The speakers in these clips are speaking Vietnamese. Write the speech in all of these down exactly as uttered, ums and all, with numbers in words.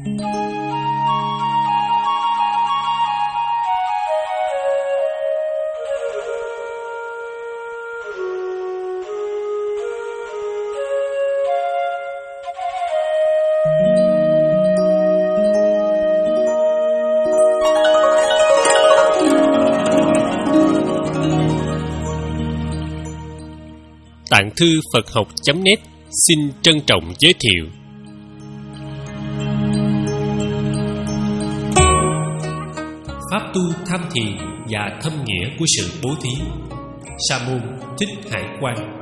Tạng thư Phật học chấm net xin trân trọng giới thiệu Pháp tu tham thiền và thâm nghĩa của sự bố thí. Sa môn Thích Hải Quang.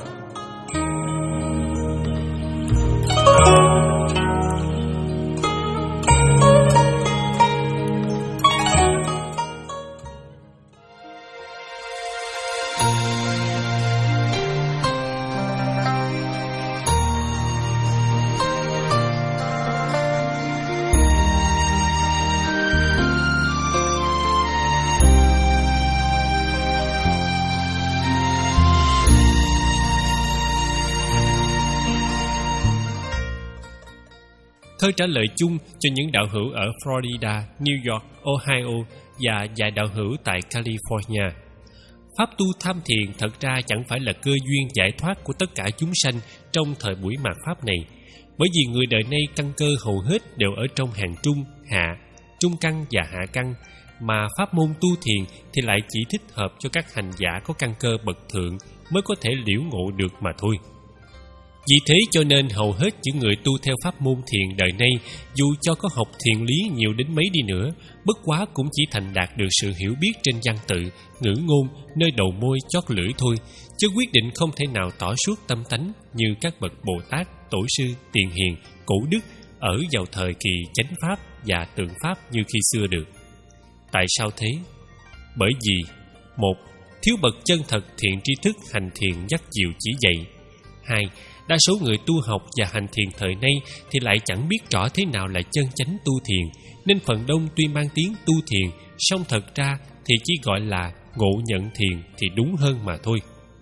Thơ trả lời chung cho những đạo hữu ở Florida, New York, Ohio và vài đạo hữu tại California. Pháp tu tham thiền thật ra chẳng phải là cơ duyên giải thoát của tất cả chúng sanh trong thời buổi mạt Pháp này, bởi vì người đời nay căn cơ hầu hết đều ở trong hàng trung, hạ, trung căn và hạ căn, mà pháp môn tu thiền thì lại chỉ thích hợp cho các hành giả có căn cơ bậc thượng mới có thể liễu ngộ được mà thôi. Vì thế cho nên hầu hết những người tu theo pháp môn thiền đời nay, dù cho có học thiền lý nhiều đến mấy đi nữa, bất quá cũng chỉ thành đạt được sự hiểu biết trên văn tự, ngữ ngôn, nơi đầu môi chót lưỡi thôi, chứ quyết định không thể nào tỏ suốt tâm tánh như các bậc Bồ Tát, Tổ sư, Tiền Hiền, Cổ Đức ở vào thời kỳ chánh pháp và tượng pháp như khi xưa được. Tại sao thế? Bởi vì một, thiếu bậc chân thật thiện tri thức hành thiền dắt dìu chỉ dạy. Hai, đa số người tu học và hành thiền thời nay thì lại chẳng biết rõ thế nào là chân chánh tu thiền, nên phần đông tuy mang tiếng tu thiền, song thật ra thì chỉ gọi là ngộ nhận thiền thì đúng hơn mà thôi.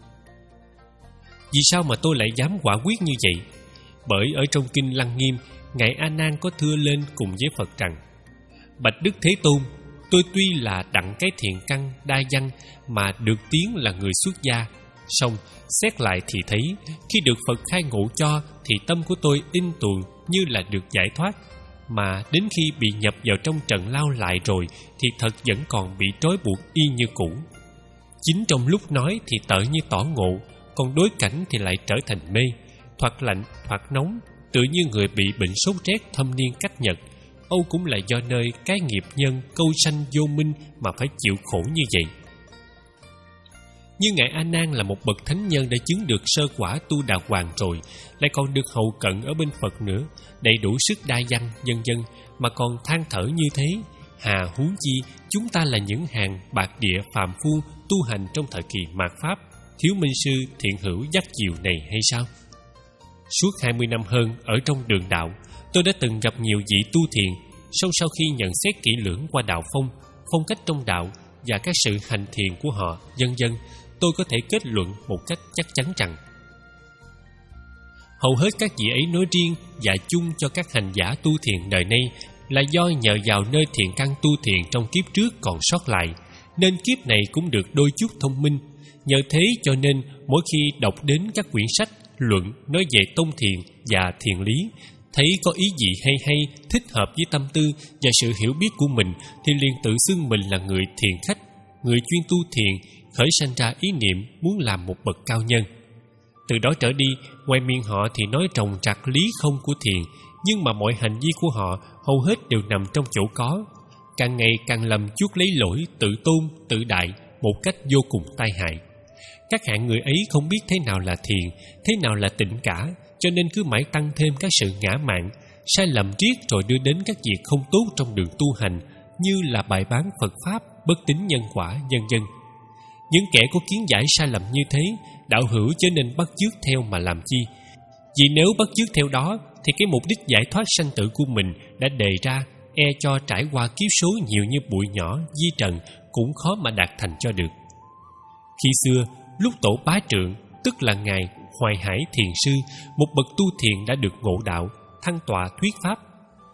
Vì sao mà tôi lại dám quả quyết như vậy? Bởi ở trong kinh Lăng Nghiêm, Ngài A Nan có thưa lên cùng với Phật rằng: Bạch Đức Thế Tôn, tôi tuy là đặng cái thiện căn đa văn mà được tiếng là người xuất gia, song xét lại thì thấy khi được Phật khai ngộ cho thì tâm của tôi in tuồng như là được giải thoát, mà đến khi bị nhập vào trong trận lao lại rồi thì thật vẫn còn bị trói buộc y như cũ. Chính trong lúc nói thì tợ như tỏ ngộ, còn đối cảnh thì lại trở thành mê, thoạt lạnh thoạt nóng, tự như người bị bệnh sốt rét thâm niên cách nhật. Âu cũng là do nơi cái nghiệp nhân câu sanh vô minh mà phải chịu khổ như vậy. Như Ngài A Nan là một bậc thánh nhân đã chứng được sơ quả tu đà hoàng rồi, lại còn được hầu cận ở bên Phật nữa, đầy đủ sức đa văn vân vân, mà còn than thở như thế, hà huống chi chúng ta là những hàng bạc địa phàm phu tu hành trong thời kỳ mạt Pháp, thiếu minh sư thiện hữu dắt dìu này hay sao? Suốt hai mươi năm hơn ở trong đường đạo, tôi đã từng gặp nhiều vị tu thiền, song sau khi nhận xét kỹ lưỡng qua đạo phong, phong cách trong đạo và các sự hành thiền của họ vân vân, tôi có thể kết luận một cách chắc chắn rằng hầu hết các vị ấy nói riêng và chung cho các hành giả tu thiền đời nay là do nhờ vào nơi thiện căn tu thiền trong kiếp trước còn sót lại, nên kiếp này cũng được đôi chút thông minh. Nhờ thế cho nên mỗi khi đọc đến các quyển sách luận nói về tông thiền và thiền lý, thấy có ý gì hay hay thích hợp với tâm tư và sự hiểu biết của mình thì liền tự xưng mình là người thiền khách, người chuyên tu thiền, khởi sanh ra ý niệm muốn làm một bậc cao nhân. Từ đó trở đi, ngoài miệng họ thì nói trồng trặc lý không của thiền, nhưng mà mọi hành vi của họ hầu hết đều nằm trong chỗ có. Càng ngày càng lầm chuốc lấy lỗi, tự tôn, tự đại một cách vô cùng tai hại. Các hạng người ấy không biết thế nào là thiền, thế nào là tịnh cả, cho nên cứ mãi tăng thêm các sự ngã mạn, sai lầm triết rồi đưa đến các việc không tốt trong đường tu hành, như là bài bán Phật Pháp, bất tín nhân quả, vân vân. Những kẻ có kiến giải sai lầm như thế, đạo hữu chớ nên bắt chước theo mà làm chi. Vì nếu bắt chước theo đó, thì cái mục đích giải thoát sanh tử của mình đã đề ra, e cho trải qua kiếp số nhiều như bụi nhỏ, di trần, cũng khó mà đạt thành cho được. Khi xưa, lúc tổ Bá Trượng, tức là Ngài Hoài Hải Thiền Sư, một bậc tu thiền đã được ngộ đạo, thăng tọa thuyết Pháp.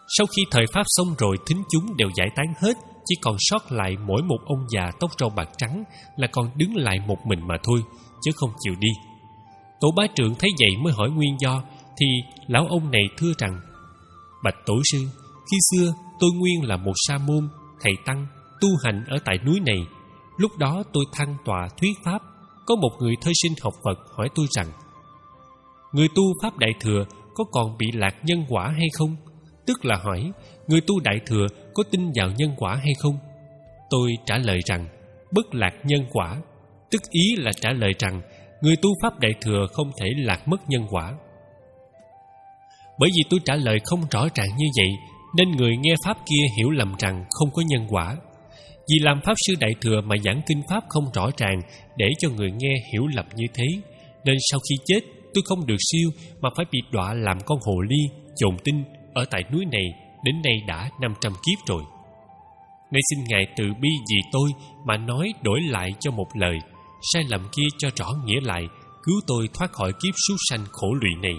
Sau khi thời Pháp xong rồi, thính chúng đều giải tán hết, chỉ còn sót lại mỗi một ông già tóc râu bạc trắng là còn đứng lại một mình mà thôi, chứ không chịu đi. Tổ bá trưởng thấy vậy mới hỏi nguyên do, thì lão ông này thưa rằng: Bạch tổ sư, khi xưa tôi nguyên là một sa môn, thầy tăng, tu hành ở tại núi này. Lúc đó tôi thăng tọa thuyết pháp, có một người thơ sinh học Phật hỏi tôi rằng: Người tu Pháp Đại Thừa có còn bị lạc nhân quả hay không? Tức là hỏi, người tu Đại Thừa có tin vào nhân quả hay không? Tôi trả lời rằng, bất lạc nhân quả. Tức ý là trả lời rằng, người tu Pháp Đại Thừa không thể lạc mất nhân quả. Bởi vì tôi trả lời không rõ ràng như vậy, nên người nghe Pháp kia hiểu lầm rằng không có nhân quả. Vì làm Pháp Sư Đại Thừa mà giảng kinh Pháp không rõ ràng, để cho người nghe hiểu lầm như thế, nên sau khi chết tôi không được siêu mà phải bị đọa làm con hồ ly, chồn tinh ở tại núi này đến nay đã năm trăm kiếp rồi. Nay xin Ngài từ bi vì tôi mà nói đổi lại cho một lời, sai lầm kia cho rõ nghĩa lại, cứu tôi thoát khỏi kiếp súc sanh khổ lụy này.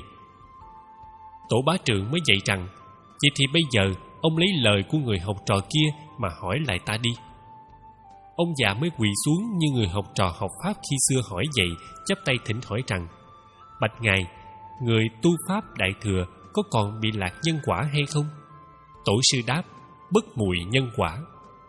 Tổ bá trưởng mới dạy rằng: Vậy thì bây giờ ông lấy lời của người học trò kia mà hỏi lại ta đi. Ông già mới quỳ xuống như người học trò học Pháp khi xưa hỏi vậy, chắp tay thỉnh hỏi rằng: Bạch Ngài, người tu Pháp Đại Thừa có còn bị lạc nhân quả hay không? Tổ sư đáp: Bất mùi nhân quả.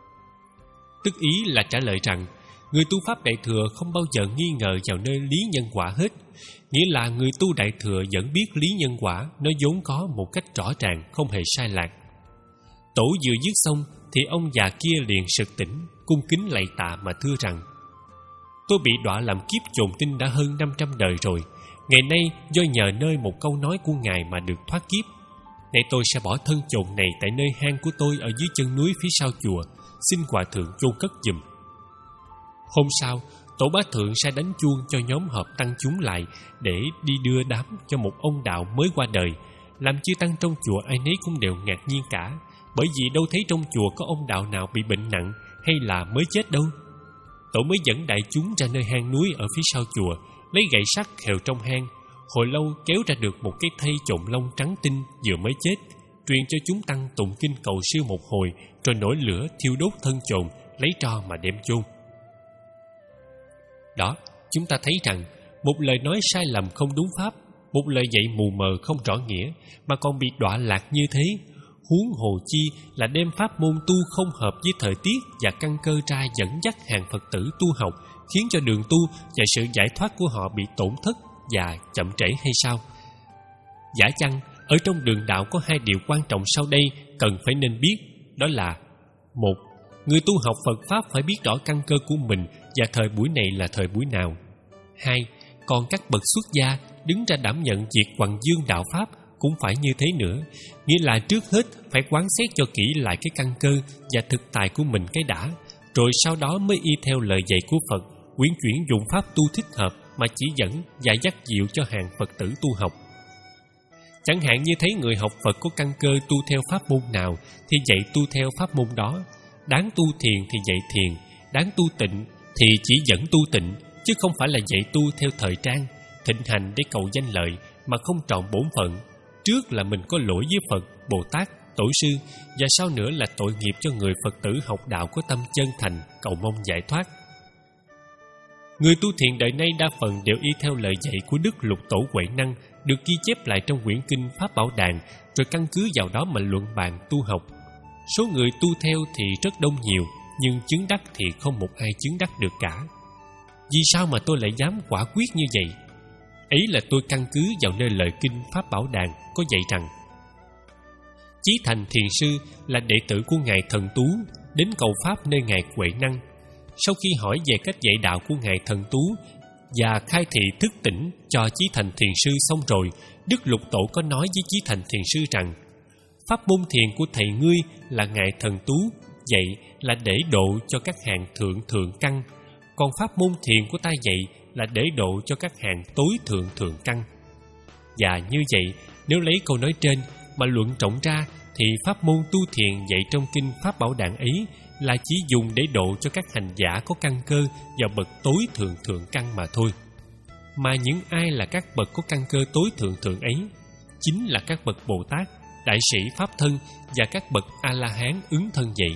Tức ý là trả lời rằng người tu Pháp Đại Thừa không bao giờ nghi ngờ vào nơi lý nhân quả hết. Nghĩa là người tu Đại Thừa vẫn biết lý nhân quả nó vốn có một cách rõ ràng, không hề sai lạc. Tổ vừa dứt xong thì ông già kia liền sực tỉnh, cung kính lạy tạ mà thưa rằng: Tôi bị đọa làm kiếp chồn tinh đã hơn năm trăm đời rồi. Ngày nay do nhờ nơi một câu nói của Ngài mà được thoát kiếp. Nay tôi sẽ bỏ thân chồn này tại nơi hang của tôi ở dưới chân núi phía sau chùa, xin Hòa Thượng chôn cất giùm. Hôm sau, tổ bá thượng sẽ đánh chuông cho nhóm họp tăng chúng lại để đi đưa đám cho một ông đạo mới qua đời. Làm chư tăng trong chùa ai nấy cũng đều ngạc nhiên cả, bởi vì đâu thấy trong chùa có ông đạo nào bị bệnh nặng hay là mới chết đâu. Tổ mới dẫn đại chúng ra nơi hang núi ở phía sau chùa, lấy gậy sắt khều trong hang. Hồi lâu kéo ra được một cái thây trộn lông trắng tinh vừa mới chết, truyền cho chúng tăng tụng kinh cầu siêu một hồi, rồi nổi lửa thiêu đốt thân chồn, lấy tro mà đem chôn. Đó, chúng ta thấy rằng một lời nói sai lầm không đúng pháp, một lời dạy mù mờ không rõ nghĩa mà còn bị đọa lạc như thế, huống hồ chi là đem pháp môn tu không hợp với thời tiết và căn cơ ra dẫn dắt hàng Phật tử tu học, khiến cho đường tu và sự giải thoát của họ bị tổn thất và chậm trễ hay sao? Giả chăng ở trong đường đạo có hai điều quan trọng sau đây cần phải nên biết, đó là: một, người tu học Phật Pháp phải biết rõ căn cơ của mình và thời buổi này là thời buổi nào. Hai, còn các bậc xuất gia đứng ra đảm nhận việc hoằng dương đạo Pháp cũng phải như thế nữa, nghĩa là trước hết phải quán xét cho kỹ lại cái căn cơ và thực tài của mình cái đã, rồi sau đó mới y theo lời dạy của Phật, quyển chuyển dụng pháp tu thích hợp mà chỉ dẫn và dắt dịu cho hàng Phật tử tu học. Chẳng hạn như thấy người học Phật có căn cơ tu theo pháp môn nào thì dạy tu theo pháp môn đó, đáng tu thiền thì dạy thiền, đáng tu tịnh thì chỉ dẫn tu tịnh, chứ không phải là dạy tu theo thời trang, thịnh hành để cầu danh lợi mà không trọn bổn phận. Trước là mình có lỗi với Phật, Bồ Tát, Tổ sư, và sau nữa là tội nghiệp cho người Phật tử học đạo có tâm chân thành, cầu mong giải thoát. Người tu thiền đời nay đa phần đều y theo lời dạy của Đức Lục Tổ Huệ Năng, được ghi chép lại trong quyển kinh Pháp Bảo Đàn, rồi căn cứ vào đó mà luận bàn tu học. Số người tu theo thì rất đông nhiều, nhưng chứng đắc thì không một ai chứng đắc được cả. Vì sao mà tôi lại dám quả quyết như vậy? Ấy là tôi căn cứ vào nơi lời kinh Pháp Bảo Đàn có dạy rằng: Chí Thành Thiền Sư là đệ tử của Ngài Thần Tú, đến cầu Pháp nơi Ngài Huệ Năng. Sau khi hỏi về cách dạy đạo của Ngài Thần Tú và khai thị thức tỉnh cho Chí Thành Thiền Sư xong rồi, Đức Lục Tổ có nói với Chí Thành Thiền Sư rằng: Pháp môn thiền của thầy ngươi là Ngài Thần Tú dạy là để độ cho các hàng thượng thượng căn, còn pháp môn thiền của ta dạy là để độ cho các hàng tối thượng thượng căn. Và như vậy, nếu lấy câu nói trên mà luận trọng ra thì pháp môn tu thiền dạy trong kinh Pháp Bảo Đàn ấy là chỉ dùng để độ cho các hành giả có căn cơ vào bậc tối thượng thượng căn mà thôi. Mà những ai là các bậc có căn cơ tối thượng thượng ấy chính là các bậc Bồ Tát, đại sĩ pháp thân và các bậc A-la-hán ứng thân vậy.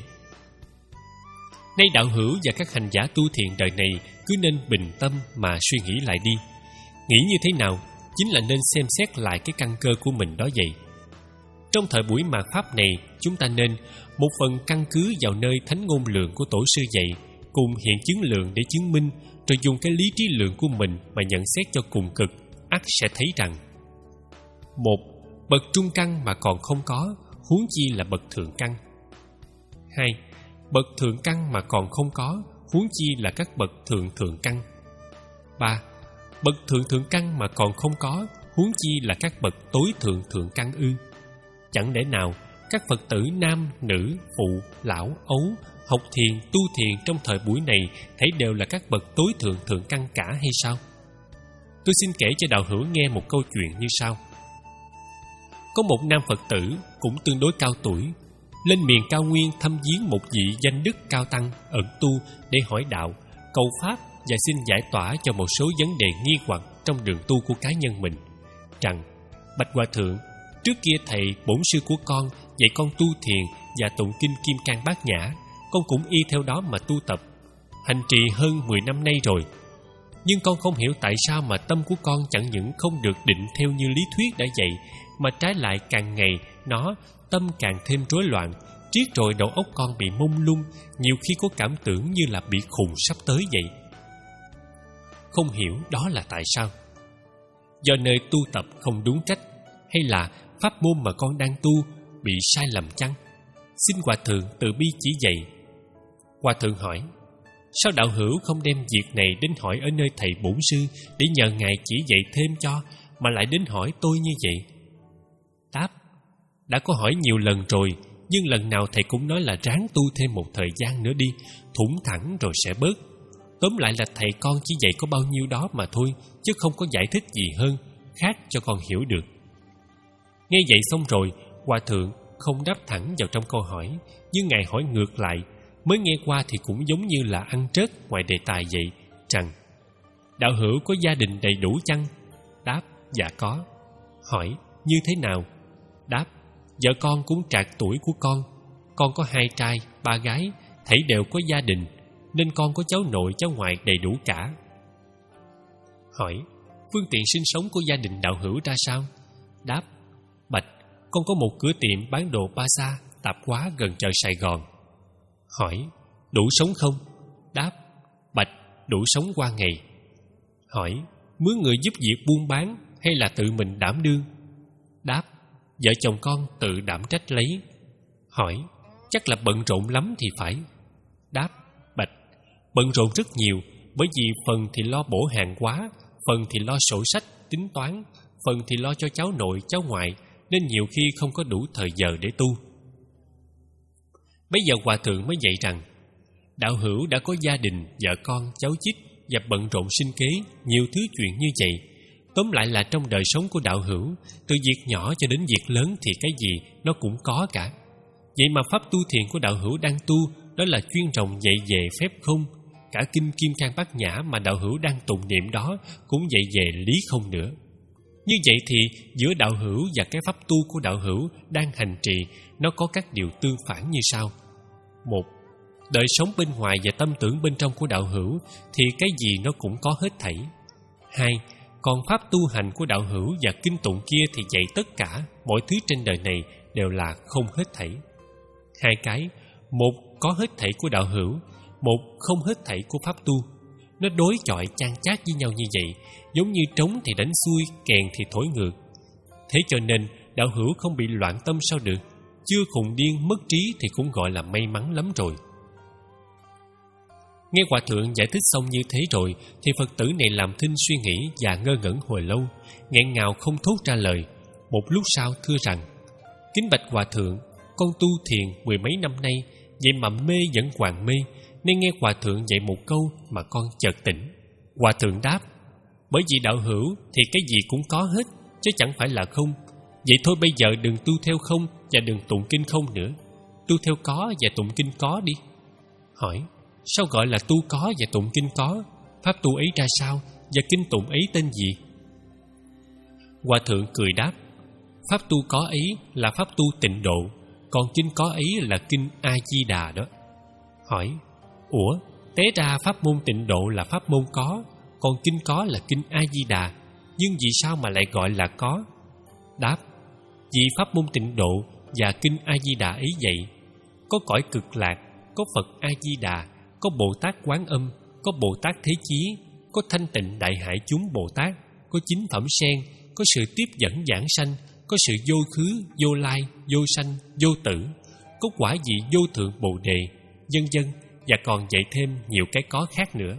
Nay đạo hữu và các hành giả tu thiền đời này cứ nên bình tâm mà suy nghĩ lại đi. Nghĩ như thế nào chính là nên xem xét lại cái căn cơ của mình đó vậy. Trong thời buổi mạt pháp này, chúng ta nên một phần căn cứ vào nơi thánh ngôn lượng của tổ sư dạy, cùng hiện chứng lượng để chứng minh, rồi dùng cái lý trí lượng của mình mà nhận xét cho cùng cực, ắt sẽ thấy rằng: một. Bậc trung căn mà còn không có, huống chi là bậc thượng căn. Hai. Bậc thượng căn mà còn không có, huống chi là các bậc thượng thượng căn. Ba. Bậc thượng thượng căn mà còn không có, huống chi là các bậc tối thượng thượng căn ư? Chẳng lẽ nào các Phật tử nam, nữ, phụ, lão, ấu học thiền, tu thiền trong thời buổi này thấy đều là các bậc tối thượng thượng căn cả hay sao? Tôi xin kể cho đạo hữu nghe một câu chuyện như sau. Có một nam Phật tử cũng tương đối cao tuổi, lên miền cao nguyên thăm viếng một vị danh đức cao tăng ẩn tu để hỏi đạo, cầu pháp và xin giải tỏa cho một số vấn đề nghi hoặc trong đường tu của cá nhân mình. Rằng: bạch hòa thượng, trước kia thầy bổn sư của con dạy con tu thiền và tụng kinh Kim Cang Bát Nhã, con cũng y theo đó mà tu tập, hành trì hơn mười năm nay rồi. Nhưng con không hiểu tại sao mà tâm của con chẳng những không được định theo như lý thuyết đã dạy, mà trái lại càng ngày nó tâm càng thêm rối loạn, triết rồi đầu óc con bị mông lung, nhiều khi có cảm tưởng như là bị khùng sắp tới vậy. Không hiểu đó là tại sao? Do nơi tu tập không đúng cách, hay là pháp môn mà con đang tu bị sai lầm chăng? Xin hòa thượng từ bi chỉ dạy. Hòa thượng hỏi: sao đạo hữu không đem việc này đến hỏi ở nơi thầy bổn sư để nhờ ngài chỉ dạy thêm cho, mà lại đến hỏi tôi như vậy? Đáp: đã có hỏi nhiều lần rồi, nhưng lần nào thầy cũng nói là ráng tu thêm một thời gian nữa đi, thủng thẳng rồi sẽ bớt. Tóm lại là thầy con chỉ dạy có bao nhiêu đó mà thôi, chứ không có giải thích gì hơn, khác cho con hiểu được. Nghe vậy xong rồi, hòa thượng không đáp thẳng vào trong câu hỏi, nhưng ngài hỏi ngược lại, mới nghe qua thì cũng giống như là ăn trớt ngoài đề tài vậy, rằng: đạo hữu có gia đình đầy đủ chăng? Đáp: dạ có. Hỏi: như thế nào? Đáp: vợ con cũng trạc tuổi của con. Con có hai trai, ba gái, thảy đều có gia đình, nên con có cháu nội cháu ngoại đầy đủ cả. Hỏi: phương tiện sinh sống của gia đình đạo hữu ra sao? Đáp: bạch, con có một cửa tiệm bán đồ baza, tạp hóa gần chợ Sài Gòn. Hỏi: đủ sống không? Đáp: bạch, đủ sống qua ngày. Hỏi: mướn người giúp việc buôn bán hay là tự mình đảm đương? Đáp: vợ chồng con tự đảm trách lấy. Hỏi: chắc là bận rộn lắm thì phải. Đáp: bạch, bận rộn rất nhiều, bởi vì phần thì lo bổ hàng hóa, phần thì lo sổ sách, tính toán, phần thì lo cho cháu nội, cháu ngoại, nên nhiều khi không có đủ thời giờ để tu. Bây giờ hòa thượng mới dạy rằng: đạo hữu đã có gia đình, vợ con, cháu chích và bận rộn sinh kế, nhiều thứ chuyện như vậy. Tóm lại là trong đời sống của đạo hữu, từ việc nhỏ cho đến việc lớn thì cái gì nó cũng có cả. Vậy mà pháp tu thiền của đạo hữu đang tu, đó là chuyên rồng dạy về phép không. Cả kinh Kim Cang Bát Nhã mà đạo hữu đang tụng niệm đó cũng dạy về lý không nữa. Như vậy thì giữa đạo hữu và cái pháp tu của đạo hữu đang hành trì, nó có các điều tương phản như sau. Một, đời sống bên ngoài và tâm tưởng bên trong của đạo hữu thì cái gì nó cũng có hết thảy. Hai, còn pháp tu hành của đạo hữu và kinh tụng kia thì dạy tất cả, mọi thứ trên đời này đều là không hết thảy. Hai cái, một có hết thảy của đạo hữu, một không hết thảy của pháp tu. Nó đối chọi chan chát với nhau như vậy, giống như trống thì đánh xuôi, kèn thì thổi ngược. Thế cho nên đạo hữu không bị loạn tâm sao được? Chưa khùng điên mất trí thì cũng gọi là may mắn lắm rồi. Nghe hòa thượng giải thích xong như thế rồi thì Phật tử này làm thinh suy nghĩ và ngơ ngẩn hồi lâu, nghẹn ngào không thốt ra lời. Một lúc sau thưa rằng: kính bạch hòa thượng, con tu thiền mười mấy năm nay, vậy mà mê vẫn hoàng mê, nên nghe hòa thượng dạy một câu mà con chợt tỉnh. Hòa thượng đáp: bởi vì đạo hữu thì cái gì cũng có hết, chứ chẳng phải là không. Vậy thôi bây giờ đừng tu theo không và đừng tụng kinh không nữa, tu theo có và tụng kinh có đi. Hỏi: sao gọi là tu có và tụng kinh có? Pháp tu ấy ra sao và kinh tụng ấy tên gì? Hòa thượng cười đáp: pháp tu có ấy là pháp tu tịnh độ, còn kinh có ấy là kinh A-di-đà đó. Hỏi: Ủa, té ra pháp môn tịnh độ là pháp môn có, còn kinh có là kinh A-di-đà, nhưng vì sao mà lại gọi là có? Đáp: Vì pháp môn tịnh độ và kinh A-di-đà ấy vậy. Có cõi cực lạc, có Phật A-di-đà, có Bồ Tát Quán Âm, có Bồ Tát Thế Chí, có Thanh Tịnh Đại Hải chúng Bồ Tát, có Chính Phẩm Sen, có sự tiếp dẫn giảng sanh, có sự vô khứ, vô lai, vô sanh, vô tử, có quả vị vô thượng Bồ Đề, vân vân, và còn dạy thêm nhiều cái có khác nữa.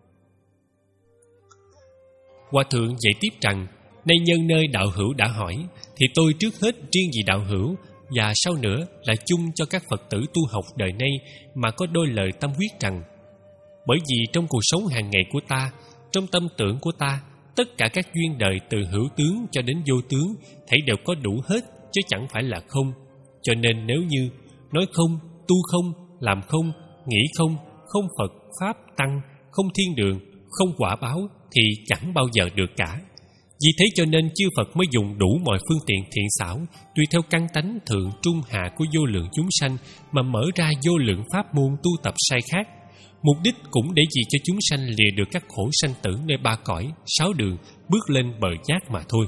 Hòa thượng dạy tiếp rằng: Nay nhân nơi đạo hữu đã hỏi, thì tôi trước hết riêng vì đạo hữu và sau nữa là chung cho các Phật tử tu học đời nay mà có đôi lời tâm huyết rằng: Bởi vì trong cuộc sống hàng ngày của ta, trong tâm tưởng của ta, tất cả các duyên đời từ hữu tướng cho đến vô tướng thảy đều có đủ hết, chứ chẳng phải là không. Cho nên nếu như nói không, tu không, làm không, nghĩ không, không Phật, Pháp, Tăng, không thiên đường, không quả báo thì chẳng bao giờ được cả. Vì thế cho nên chư Phật mới dùng đủ mọi phương tiện thiện xảo, tùy theo căn tánh thượng trung hạ của vô lượng chúng sanh mà mở ra vô lượng pháp môn tu tập sai khác. Mục đích cũng để gì cho chúng sanh lìa được các khổ sanh tử nơi ba cõi, sáu đường, bước lên bờ giác mà thôi.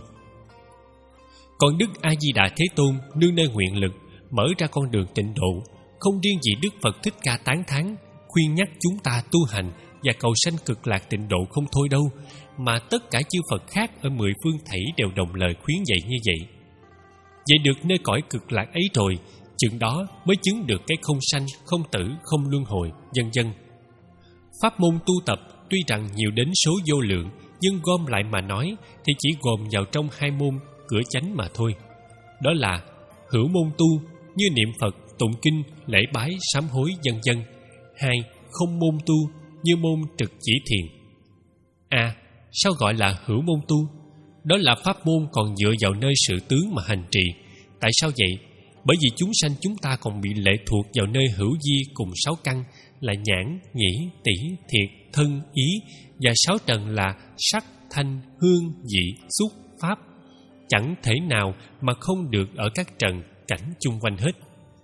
Còn Đức A-di-đà Thế Tôn nương nơi nguyện lực mở ra con đường tịnh độ, không riêng gì Đức Phật Thích Ca tán thán, khuyên nhắc chúng ta tu hành và cầu sanh cực lạc tịnh độ không thôi đâu, mà tất cả chư Phật khác ở mười phương thảy đều đồng lời khuyến dạy như vậy. Vậy được nơi cõi cực lạc ấy rồi, chừng đó mới chứng được cái không sanh, không tử, không luân hồi, vân vân. Pháp môn tu tập tuy rằng nhiều đến số vô lượng, nhưng gom lại mà nói thì chỉ gồm vào trong hai môn cửa chánh mà thôi. Đó là hữu môn tu như niệm Phật, tụng kinh, lễ bái, sám hối, vân vân. Hai, không môn tu như môn trực chỉ thiền. À, sao gọi là hữu môn tu? Đó là pháp môn còn dựa vào nơi sự tướng mà hành trì. Tại sao vậy? Bởi vì chúng sanh chúng ta còn bị lệ thuộc vào nơi hữu di cùng sáu căn là nhãn, nhĩ, tỷ, thiệt, thân, ý, và sáu trần là sắc, thanh, hương, vị, xúc, pháp. Chẳng thể nào mà không được ở các trần cảnh chung quanh hết.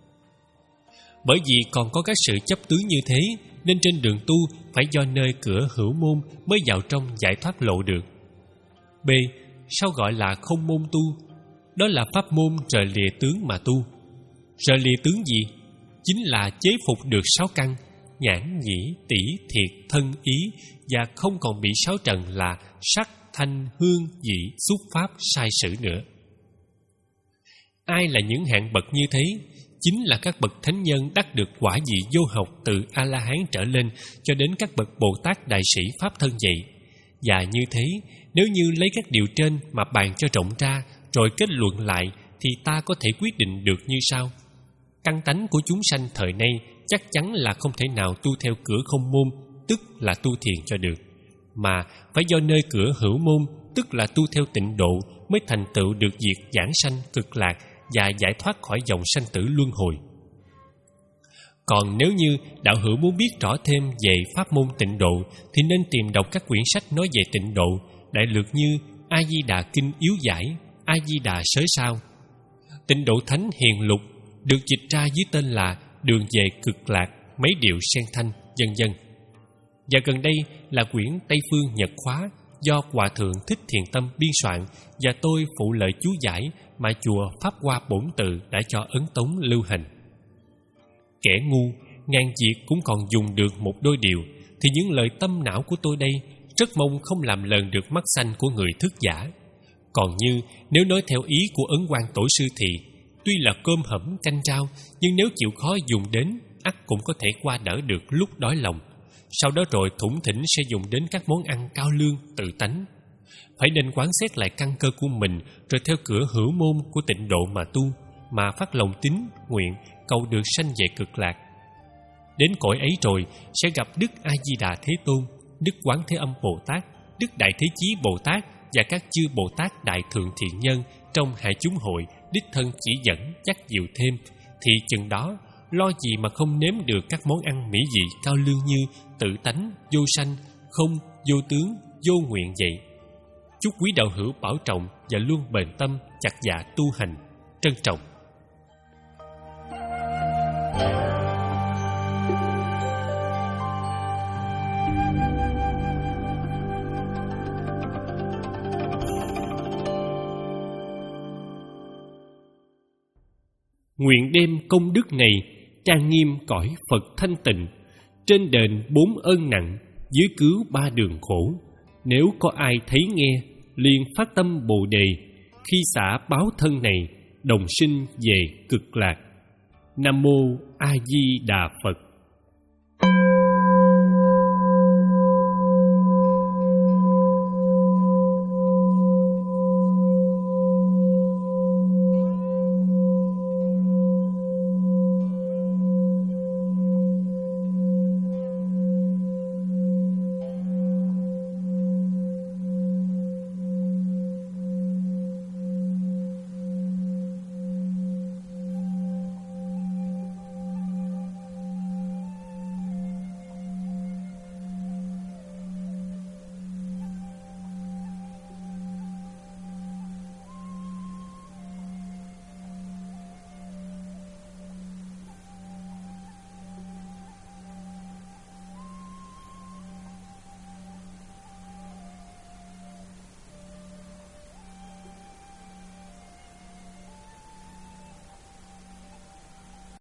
Bởi vì còn có các sự chấp tướng như thế, nên trên đường tu phải do nơi cửa hữu môn mới vào trong giải thoát lộ được. B. Sao gọi là không môn tu? Đó là pháp môn rời lìa tướng mà tu. Rời lìa tướng gì? Chính là chế phục được sáu căn nhãn, nhĩ, tỷ, thiệt, thân, ý, và không còn bị sáu trần là sắc, thanh, hương, vị, xúc, pháp sai sử nữa. Ai là những hạng bậc như thế? Chính là các bậc thánh nhân đắc được quả vị vô học từ A-la-hán trở lên cho đến các bậc Bồ Tát đại sĩ Pháp thân vậy. Và như thế, nếu như lấy các điều trên mà bàn cho rộng ra rồi kết luận lại thì ta có thể quyết định được như sau. Căn tánh của chúng sanh thời nay chắc chắn là không thể nào tu theo cửa không môn, tức là tu thiền cho được, mà phải do nơi cửa hữu môn, tức là tu theo tịnh độ mới thành tựu được việc giảng sanh cực lạc và giải thoát khỏi dòng sanh tử luân hồi. Còn nếu như đạo hữu muốn biết rõ thêm về pháp môn tịnh độ thì nên tìm đọc các quyển sách nói về tịnh độ, đại lược như A-di-đà Kinh Yếu Giải, A-di-đà Sớ Sao. Tịnh độ thánh hiền lục được dịch ra dưới tên là Đường về cực lạc, mấy điệu sen thanh, vân vân. Và gần đây là quyển Tây Phương Nhật Khóa do Hòa thượng Thích Thiền Tâm biên soạn, và tôi phụ lời chú giải mà chùa Pháp Hoa Bổn Tự đã cho ấn tống lưu hành. Kẻ ngu ngàn việc cũng còn dùng được một đôi điều, thì những lời tâm não của tôi đây rất mong không làm lờn được mắt xanh của người thức giả. Còn như nếu nói theo ý của Ấn Quang Tổ sư thì tuy là cơm hẩm canh trao, nhưng nếu chịu khó dùng đến, ắt cũng có thể qua đỡ được lúc đói lòng. Sau đó rồi thủng thỉnh sẽ dùng đến các món ăn cao lương tự tánh. Phải nên quán xét lại căn cơ của mình, rồi theo cửa hữu môn của tịnh độ mà tu, mà phát lòng tín nguyện cầu được sanh về cực lạc. Đến cõi ấy rồi sẽ gặp Đức A-di-đà Thế Tôn, Đức Quán Thế Âm Bồ Tát, Đức Đại Thế Chí Bồ Tát và các chư Bồ Tát đại thượng thiện nhân trong hai chúng hội đích thân chỉ dẫn chắc dịu thêm, thì chừng đó lo gì mà không nếm được các món ăn mỹ vị cao lương như tự tánh, vô sanh, không, vô tướng, vô nguyện vậy. Chúc quý đạo hữu bảo trọng và luôn bền tâm chặt dạ tu hành. Trân trọng. Nguyện đem công đức này trang nghiêm cõi Phật thanh tịnh, trên đền bốn ơn nặng, dưới cứu ba đường khổ. Nếu có ai thấy nghe, liền phát tâm Bồ Đề, khi xả báo thân này, đồng sinh về cực lạc. Nam mô A Di Đà Phật.